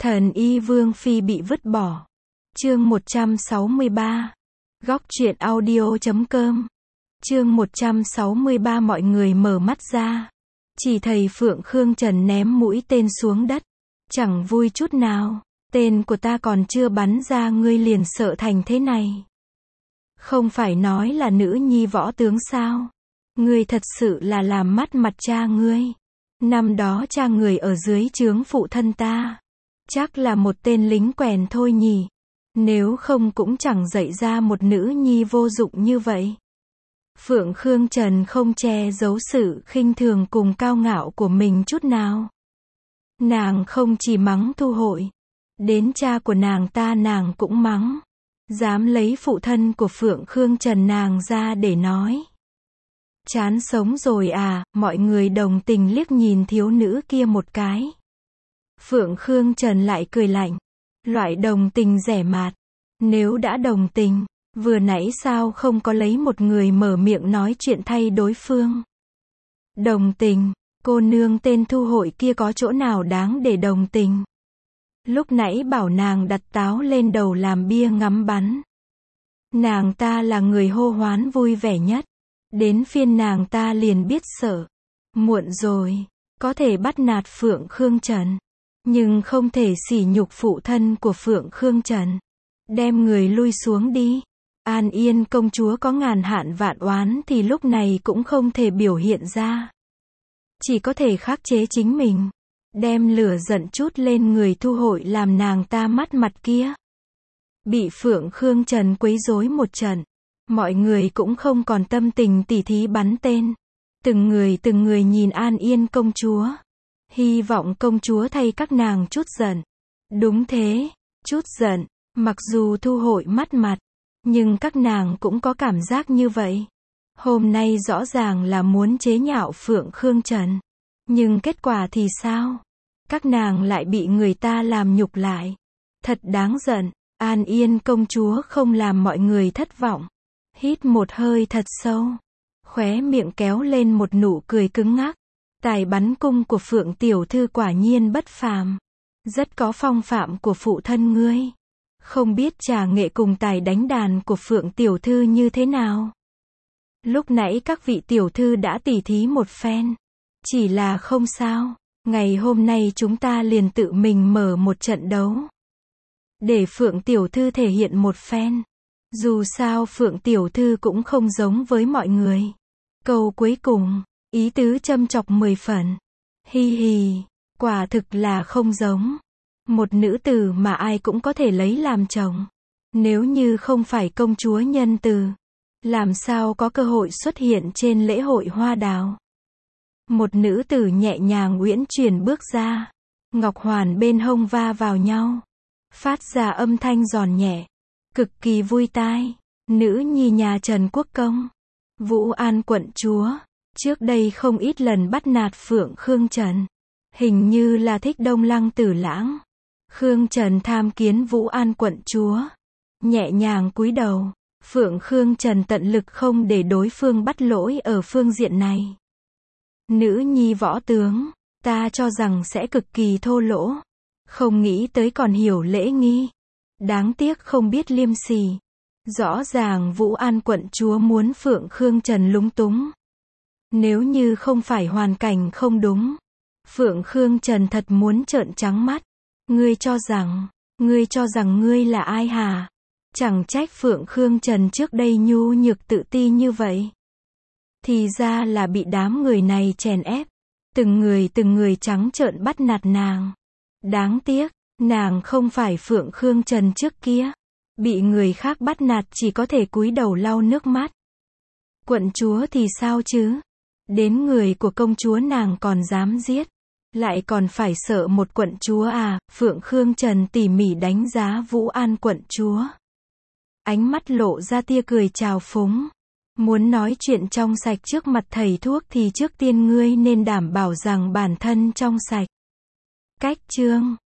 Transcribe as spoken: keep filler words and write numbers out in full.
Thần y Vương Phi bị vứt bỏ. Chương một trăm sáu mươi ba. Góc truyện audio chấm com. Chương một trăm sáu mươi ba. Mọi người mở mắt ra. Chỉ thấy Phượng Khương Trần ném mũi tên xuống đất. Chẳng vui chút nào. Tên của ta còn chưa bắn ra ngươi liền sợ thành thế này. Không phải nói là nữ nhi võ tướng sao? Ngươi thật sự là làm mất mặt cha ngươi. Năm đó cha người ở dưới trướng phụ thân ta. Chắc là một tên lính quèn thôi nhỉ. Nếu không cũng chẳng dạy ra một nữ nhi vô dụng như vậy. Phượng Khương Trần không che giấu sự khinh thường cùng cao ngạo của mình chút nào. Nàng không chỉ mắng Thu Hội. Đến cha của nàng ta nàng cũng mắng. Dám lấy phụ thân của Phượng Khương Trần nàng ra để nói. Chán sống rồi à, mọi người đồng tình liếc nhìn thiếu nữ kia một cái. Phượng Khương Trần lại cười lạnh. Loại đồng tình rẻ mạt. Nếu đã đồng tình, vừa nãy sao không có lấy một người mở miệng nói chuyện thay đối phương. Đồng tình, cô nương tên Thu Hội kia có chỗ nào đáng để đồng tình. Lúc nãy bảo nàng đặt táo lên đầu làm bia ngắm bắn. Nàng ta là người hô hoán vui vẻ nhất. Đến phiên nàng ta liền biết sợ. Muộn rồi, có thể bắt nạt Phượng Khương Trần. Nhưng không thể sỉ nhục phụ thân của Phượng Khương Trần. Đem người lui xuống đi. An Yên công chúa có ngàn hạn vạn oán thì lúc này cũng không thể biểu hiện ra. Chỉ có thể khắc chế chính mình. Đem lửa giận chút lên người Thu Hội làm nàng ta mất mặt kia. Bị Phượng Khương Trần quấy rối một trận. Mọi người cũng không còn tâm tình tỉ thí bắn tên. Từng người từng người nhìn An Yên công chúa. Hy vọng công chúa thay các nàng chút giận. Đúng thế, chút giận. Mặc dù Thu Hội mất mặt, nhưng các nàng cũng có cảm giác như vậy. Hôm nay rõ ràng là muốn chế nhạo Phượng Khương Trần. Nhưng kết quả thì sao? Các nàng lại bị người ta làm nhục lại. Thật đáng giận. An Yên công chúa không làm mọi người thất vọng. Hít một hơi thật sâu. Khóe miệng kéo lên một nụ cười cứng ngắc. Tài bắn cung của Phượng tiểu thư quả nhiên bất phàm. Rất có phong phạm của phụ thân ngươi. Không biết trà nghệ cùng tài đánh đàn của Phượng tiểu thư như thế nào. Lúc nãy các vị tiểu thư đã tỉ thí một phen. Chỉ là không sao. Ngày hôm nay chúng ta liền tự mình mở một trận đấu. Để Phượng tiểu thư thể hiện một phen. Dù sao Phượng tiểu thư cũng không giống với mọi người. Câu cuối cùng, ý tứ châm chọc mười phần. Hi hi, quả thực là không giống. Một nữ tử mà ai cũng có thể lấy làm chồng. Nếu như không phải công chúa nhân từ, làm sao có cơ hội xuất hiện trên lễ hội hoa đào. Một nữ tử nhẹ nhàng uyển chuyển bước ra. Ngọc hoàn bên hông va vào nhau. Phát ra âm thanh giòn nhẹ. Cực kỳ vui tai. Nữ nhi nhà Trần Quốc Công. Vũ An quận chúa. Trước đây không ít lần bắt nạt Phượng Khương Trần. Hình như là thích Đông Lăng Tử Lãng. Khương Trần tham kiến Vũ An quận chúa. Nhẹ nhàng cúi đầu. Phượng Khương Trần tận lực không để đối phương bắt lỗi ở phương diện này. Nữ nhi võ tướng. Ta cho rằng sẽ cực kỳ thô lỗ. Không nghĩ tới còn hiểu lễ nghi. Đáng tiếc không biết liêm sỉ. Rõ ràng Vũ An quận chúa muốn Phượng Khương Trần lúng túng. Nếu như không phải hoàn cảnh không đúng. Phượng Khương Trần thật muốn trợn trắng mắt. Ngươi cho rằng, ngươi cho rằng ngươi là ai hả? Chẳng trách Phượng Khương Trần trước đây nhu nhược tự ti như vậy. Thì ra là bị đám người này chèn ép. Từng người từng người trắng trợn bắt nạt nàng. Đáng tiếc, nàng không phải Phượng Khương Trần trước kia. Bị người khác bắt nạt chỉ có thể cúi đầu lau nước mắt. Quận chúa thì sao chứ? Đến người của công chúa nàng còn dám giết. Lại còn phải sợ một quận chúa à? Phượng Khương Trần tỉ mỉ đánh giá Vũ An quận chúa. Ánh mắt lộ ra tia cười trào phúng. Muốn nói chuyện trong sạch trước mặt thầy thuốc thì trước tiên ngươi nên đảm bảo rằng bản thân trong sạch. Cách chương